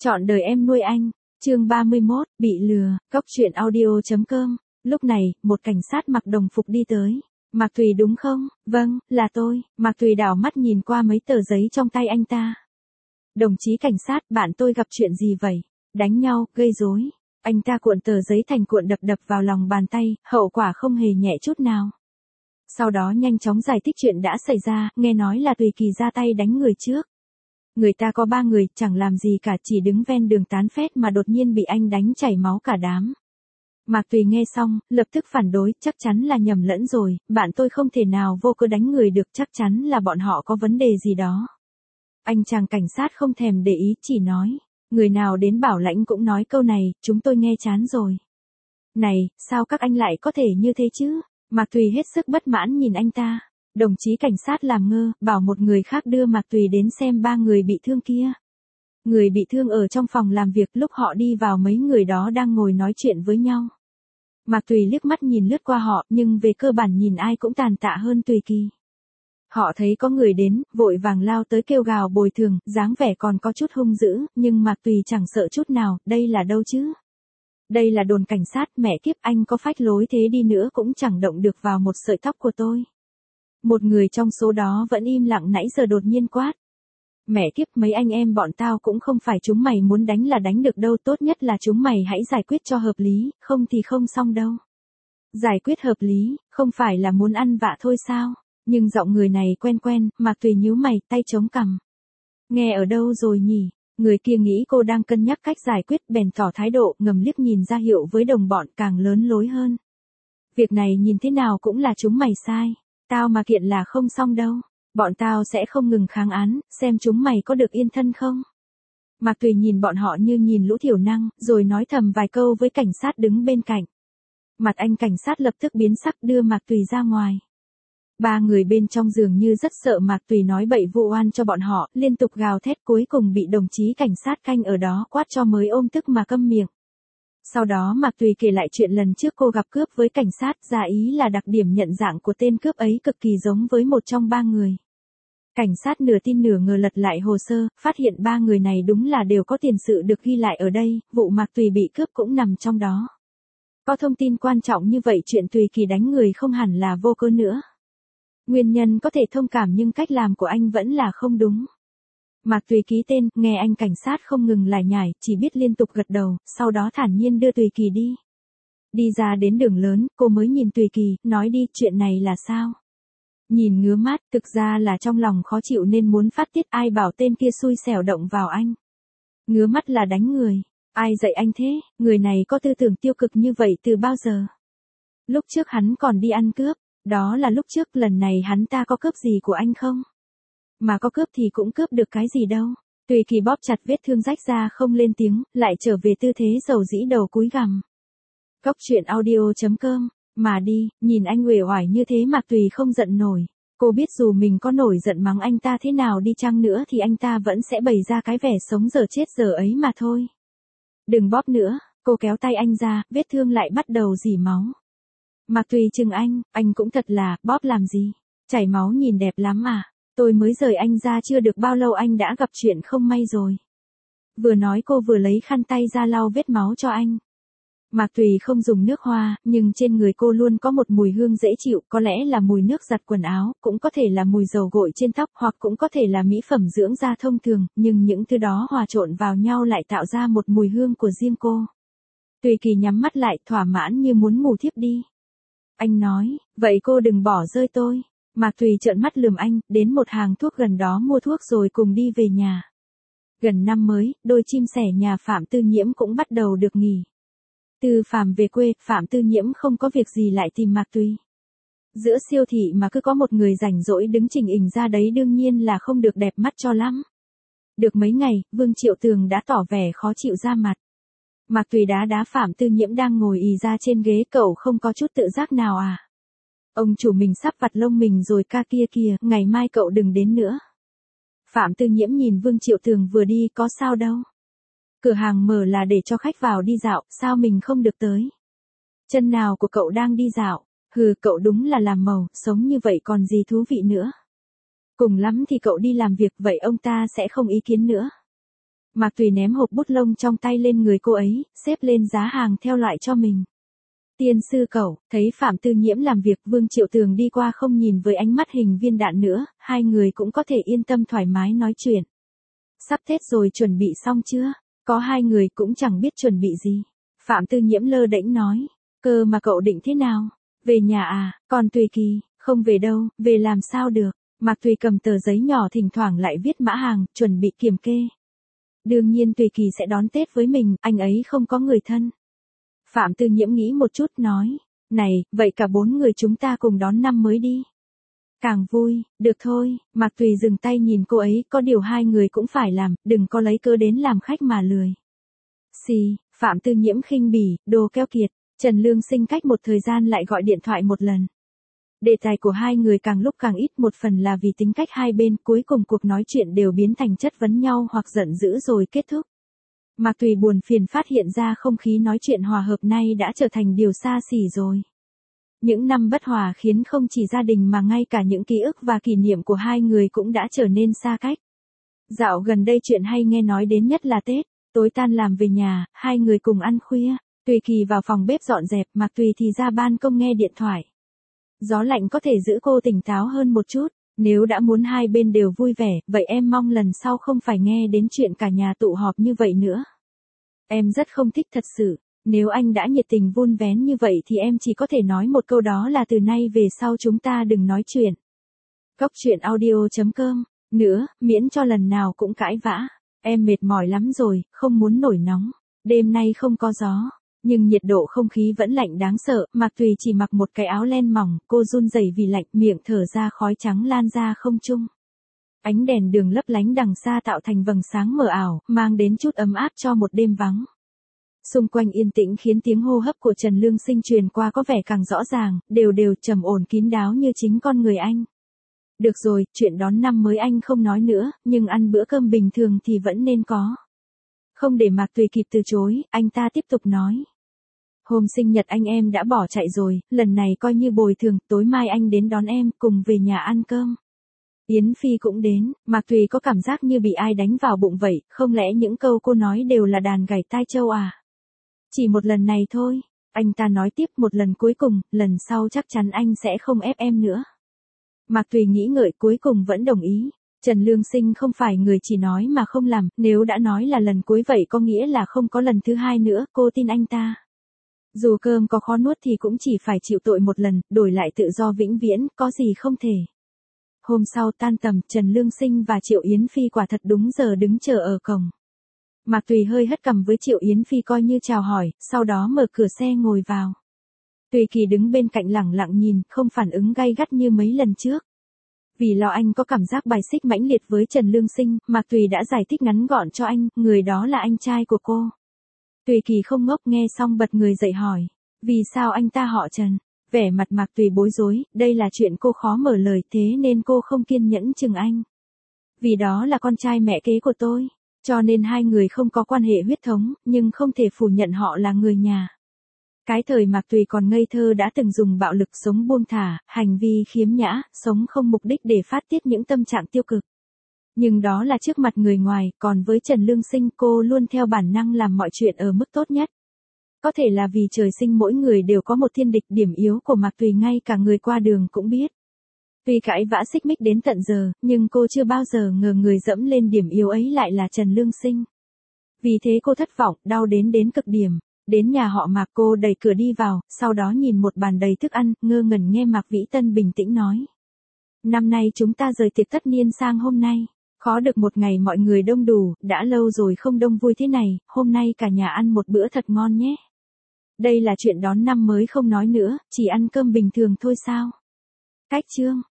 Chọn đời em nuôi anh. Chương 31, bị lừa. Cóc truyện audio.com. Lúc này, một cảnh sát mặc đồng phục đi tới. Mạc Thùy đúng không? Vâng, là tôi. Mạc Thùy đảo mắt nhìn qua mấy tờ giấy trong tay anh ta. Đồng chí cảnh sát, bạn tôi gặp chuyện gì vậy? Đánh nhau, gây rối. Anh ta cuộn tờ giấy thành cuộn đập đập vào lòng bàn tay, hậu quả không hề nhẹ chút nào. Sau đó nhanh chóng giải thích chuyện đã xảy ra, nghe nói là Tùy Kỳ ra tay đánh người trước. Người ta có 3 người, chẳng làm gì cả, chỉ đứng ven đường tán phét mà đột nhiên bị anh đánh chảy máu cả đám. Mạc Tùy nghe xong, lập tức phản đối, chắc chắn là nhầm lẫn rồi, bạn tôi không thể nào vô cớ đánh người được, chắc chắn là bọn họ có vấn đề gì đó. Anh chàng cảnh sát không thèm để ý, chỉ nói, người nào đến bảo lãnh cũng nói câu này, chúng tôi nghe chán rồi. Này, sao các anh lại có thể như thế chứ? Mạc Tùy hết sức bất mãn nhìn anh ta. Đồng chí cảnh sát làm ngơ, bảo một người khác đưa Mạc Tùy đến xem 3 người bị thương kia. Người bị thương ở trong phòng làm việc, lúc họ đi vào mấy người đó đang ngồi nói chuyện với nhau. Mạc Tùy liếc mắt nhìn lướt qua họ, nhưng về cơ bản nhìn ai cũng tàn tạ hơn Tùy Kỳ. Họ thấy có người đến, vội vàng lao tới kêu gào bồi thường, dáng vẻ còn có chút hung dữ, nhưng Mạc Tùy chẳng sợ chút nào, đây là đâu chứ? Đây là đồn cảnh sát, mẹ kiếp, anh có phách lối thế đi nữa cũng chẳng động được vào một sợi tóc của tôi. Một người trong số đó vẫn im lặng nãy giờ đột nhiên quát. Mẹ kiếp, mấy anh em bọn tao cũng không phải chúng mày muốn đánh là đánh được đâu, tốt nhất là chúng mày hãy giải quyết cho hợp lý, không thì không xong đâu. Giải quyết hợp lý, không phải là muốn ăn vạ thôi sao? Nhưng giọng người này quen quen, Mạc Tùy nhíu mày, tay chống cằm. Nghe ở đâu rồi nhỉ? Người kia nghĩ cô đang cân nhắc cách giải quyết, bèn tỏ thái độ, ngầm liếc nhìn ra hiệu với đồng bọn, càng lớn lối hơn. Việc này nhìn thế nào cũng là chúng mày sai. Tao mà kiện là không xong đâu. Bọn tao sẽ không ngừng kháng án, xem chúng mày có được yên thân không. Mạc Tùy nhìn bọn họ như nhìn lũ thiểu năng, rồi nói thầm vài câu với cảnh sát đứng bên cạnh. Mặt anh cảnh sát lập tức biến sắc, đưa Mạc Tùy ra ngoài. 3 người bên trong dường như rất sợ Mạc Tùy nói bậy vu oan cho bọn họ, liên tục gào thét, cuối cùng bị đồng chí cảnh sát canh ở đó quát cho mới ôm tức mà câm miệng. Sau đó Mạc Tùy kể lại chuyện lần trước cô gặp cướp với cảnh sát, ra ý là đặc điểm nhận dạng của tên cướp ấy cực kỳ giống với một trong 3 người. Cảnh sát nửa tin nửa ngờ lật lại hồ sơ, phát hiện 3 người này đúng là đều có tiền sự được ghi lại ở đây, vụ Mạc Tùy bị cướp cũng nằm trong đó. Có thông tin quan trọng như vậy, chuyện Tùy Kỳ đánh người không hẳn là vô cớ nữa. Nguyên nhân có thể thông cảm nhưng cách làm của anh vẫn là không đúng. Mạc Tùy ký tên, nghe anh cảnh sát không ngừng lải nhải, chỉ biết liên tục gật đầu, sau đó thản nhiên đưa Tùy Kỳ đi. Đi ra đến đường lớn, cô mới nhìn Tùy Kỳ, nói đi, chuyện này là sao? Nhìn ngứa mắt, thực ra là trong lòng khó chịu nên muốn phát tiết, ai bảo tên kia xui xẻo động vào anh. Ngứa mắt là đánh người. Ai dạy anh thế, người này có tư tưởng tiêu cực như vậy từ bao giờ? Lúc trước hắn còn đi ăn cướp, đó là lúc trước, lần này hắn ta có cướp gì của anh không? Mà có cướp thì cũng cướp được cái gì đâu. Tùy Kỳ bóp chặt vết thương rách ra không lên tiếng, lại trở về tư thế dầu dĩ đầu cúi gằm. Cóc truyện audio.com, mà đi, nhìn anh uể oải như thế Mạc Tùy không giận nổi. Cô biết dù mình có nổi giận mắng anh ta thế nào đi chăng nữa thì anh ta vẫn sẽ bày ra cái vẻ sống dở chết dở ấy mà thôi. Đừng bóp nữa, cô kéo tay anh ra, vết thương lại bắt đầu rỉ máu. Mạc Tùy chừng anh cũng thật là, bóp làm gì? Chảy máu nhìn đẹp lắm à? Tôi mới rời anh ra chưa được bao lâu anh đã gặp chuyện không may rồi. Vừa nói cô vừa lấy khăn tay ra lau vết máu cho anh. Mạc Tùy không dùng nước hoa, nhưng trên người cô luôn có một mùi hương dễ chịu, có lẽ là mùi nước giặt quần áo, cũng có thể là mùi dầu gội trên tóc, hoặc cũng có thể là mỹ phẩm dưỡng da thông thường, nhưng những thứ đó hòa trộn vào nhau lại tạo ra một mùi hương của riêng cô. Tùy Kỳ nhắm mắt lại, thỏa mãn như muốn ngủ thiếp đi. Anh nói, vậy cô đừng bỏ rơi tôi. Mạc Tùy trợn mắt lườm anh, đến một hàng thuốc gần đó mua thuốc rồi cùng đi về nhà. Gần năm mới, đôi chim sẻ nhà Phạm Tư Nhiễm cũng bắt đầu được nghỉ. Từ Phạm về quê, Phạm Tư Nhiễm không có việc gì lại tìm Mạc Tùy. Giữa siêu thị mà cứ có một người rảnh rỗi đứng chỉnh ình ra đấy đương nhiên là không được đẹp mắt cho lắm. Được mấy ngày, Vương Triệu Tường đã tỏ vẻ khó chịu ra mặt. Mạc Tùy đá Phạm Tư Nhiễm đang ngồi ì ra trên ghế, cậu không có chút tự giác nào à? Ông chủ mình sắp vặt lông mình rồi ca kia kìa, ngày mai cậu đừng đến nữa. Phạm Tư Nhiễm nhìn Vương Triệu Tường vừa đi, có sao đâu. Cửa hàng mở là để cho khách vào đi dạo, sao mình không được tới? Chân nào của cậu đang đi dạo? Hừ, cậu đúng là làm màu, sống như vậy còn gì thú vị nữa. Cùng lắm thì cậu đi làm việc, vậy ông ta sẽ không ý kiến nữa. Mạc Tùy ném hộp bút lông trong tay lên người cô ấy, xếp lên giá hàng theo loại cho mình. Tiên sư cậu, thấy Phạm Tư Nhiễm làm việc, Vương Triệu Tường đi qua không nhìn với ánh mắt hình viên đạn nữa, hai người cũng có thể yên tâm thoải mái nói chuyện. Sắp Tết rồi, chuẩn bị xong chưa? Có hai người cũng chẳng biết chuẩn bị gì. Phạm Tư Nhiễm lơ đễnh nói, cơ mà cậu định thế nào? Về nhà à? Còn Tùy Kỳ, không về đâu, về làm sao được? Mạc Tùy cầm tờ giấy nhỏ thỉnh thoảng lại viết mã hàng, chuẩn bị kiểm kê. Đương nhiên Tùy Kỳ sẽ đón Tết với mình, anh ấy không có người thân. Phạm Tư Nhiễm nghĩ một chút nói, này, vậy cả 4 người chúng ta cùng đón năm mới đi. Càng vui, được thôi. Mạc Tùy dừng tay nhìn cô ấy, có điều hai người cũng phải làm, đừng có lấy cớ đến làm khách mà lười. Xì, Phạm Tư Nhiễm khinh bỉ, đồ keo kiệt. Trần Lương Sinh cách một thời gian lại gọi điện thoại một lần. Đề tài của hai người càng lúc càng ít, một phần là vì tính cách hai bên, cuối cùng cuộc nói chuyện đều biến thành chất vấn nhau hoặc giận dữ rồi kết thúc. Mạc Tùy buồn phiền phát hiện ra không khí nói chuyện hòa hợp nay đã trở thành điều xa xỉ rồi. Những năm bất hòa khiến không chỉ gia đình mà ngay cả những ký ức và kỷ niệm của hai người cũng đã trở nên xa cách. Dạo gần đây chuyện hay nghe nói đến nhất là Tết, tối tan làm về nhà, hai người cùng ăn khuya. Tùy Kỳ vào phòng bếp dọn dẹp, Mạc Tùy thì ra ban công nghe điện thoại. Gió lạnh có thể giữ cô tỉnh táo hơn một chút, nếu đã muốn hai bên đều vui vẻ, vậy em mong lần sau không phải nghe đến chuyện cả nhà tụ họp như vậy nữa. Em rất không thích thật sự, nếu anh đã nhiệt tình vun vén như vậy thì em chỉ có thể nói một câu, đó là từ nay về sau chúng ta đừng nói chuyện. Cốc truyện audio.com, nữa, miễn cho lần nào cũng cãi vã. Em mệt mỏi lắm rồi, không muốn nổi nóng. Đêm nay không có gió, nhưng nhiệt độ không khí vẫn lạnh đáng sợ. Mạc Tùy chỉ mặc một cái áo len mỏng, cô run rẩy vì lạnh, miệng thở ra khói trắng lan ra không trung. Ánh đèn đường lấp lánh đằng xa tạo thành vầng sáng mờ ảo, mang đến chút ấm áp cho một đêm vắng. Xung quanh yên tĩnh khiến tiếng hô hấp của Trần Lương Sinh truyền qua có vẻ càng rõ ràng, đều đều trầm ổn kín đáo như chính con người anh. Được rồi, chuyện đón năm mới anh không nói nữa, nhưng ăn bữa cơm bình thường thì vẫn nên có. Không để Mạc Tùy kịp từ chối, anh ta tiếp tục nói. Hôm sinh nhật anh em đã bỏ chạy rồi, lần này coi như bồi thường, tối mai anh đến đón em, cùng về nhà ăn cơm. Yến Phi cũng đến, Mạc Tùy có cảm giác như bị ai đánh vào bụng vậy, không lẽ những câu cô nói đều là đàn gảy tai châu à? Chỉ một lần này thôi, anh ta nói tiếp, một lần cuối cùng, lần sau chắc chắn anh sẽ không ép em nữa. Mạc Tùy nghĩ ngợi cuối cùng vẫn đồng ý. Trần Lương Sinh không phải người chỉ nói mà không làm, nếu đã nói là lần cuối vậy có nghĩa là không có lần thứ hai nữa, cô tin anh ta. Dù cơm có khó nuốt thì cũng chỉ phải chịu tội một lần, đổi lại tự do vĩnh viễn, có gì không thể. Hôm sau tan tầm, Trần Lương Sinh và Triệu Yến Phi quả thật đúng giờ đứng chờ ở cổng. Mạc Tùy hơi hất cằm với Triệu Yến Phi coi như chào hỏi, sau đó mở cửa xe ngồi vào. Tùy Kỳ đứng bên cạnh lẳng lặng nhìn, không phản ứng gay gắt như mấy lần trước. Vì lo anh có cảm giác bài xích mãnh liệt với Trần Lương Sinh, Mạc Tùy đã giải thích ngắn gọn cho anh, người đó là anh trai của cô. Tùy Kỳ không ngốc, nghe xong bật người dậy hỏi, vì sao anh ta họ Trần? Vẻ mặt Mạc Tùy bối rối, đây là chuyện cô khó mở lời, thế nên cô không kiên nhẫn chừng anh. Vì đó là con trai mẹ kế của tôi, cho nên hai người không có quan hệ huyết thống, nhưng không thể phủ nhận họ là người nhà. Cái thời Mạc Tùy còn ngây thơ đã từng dùng bạo lực, sống buông thả, hành vi khiếm nhã, sống không mục đích để phát tiết những tâm trạng tiêu cực. Nhưng đó là trước mặt người ngoài, còn với Trần Lương Sinh cô luôn theo bản năng làm mọi chuyện ở mức tốt nhất. Có thể là vì trời sinh mỗi người đều có một thiên địch, điểm yếu của Mạc Tùy ngay cả người qua đường cũng biết. Tuy cãi vã xích mích đến tận giờ, nhưng cô chưa bao giờ ngờ người dẫm lên điểm yếu ấy lại là Trần Lương Sinh. Vì thế cô thất vọng, đau đến cực điểm. Đến nhà họ Mạc, cô đẩy cửa đi vào, sau đó nhìn một bàn đầy thức ăn, ngơ ngẩn nghe Mạc Vĩ Tân bình tĩnh nói. Năm nay chúng ta rời tiệc tất niên sang hôm nay. Khó được một ngày mọi người đông đủ, đã lâu rồi không đông vui thế này, hôm nay cả nhà ăn một bữa thật ngon nhé. Đây là chuyện đón năm mới không nói nữa, chỉ ăn cơm bình thường thôi sao? Cách chương.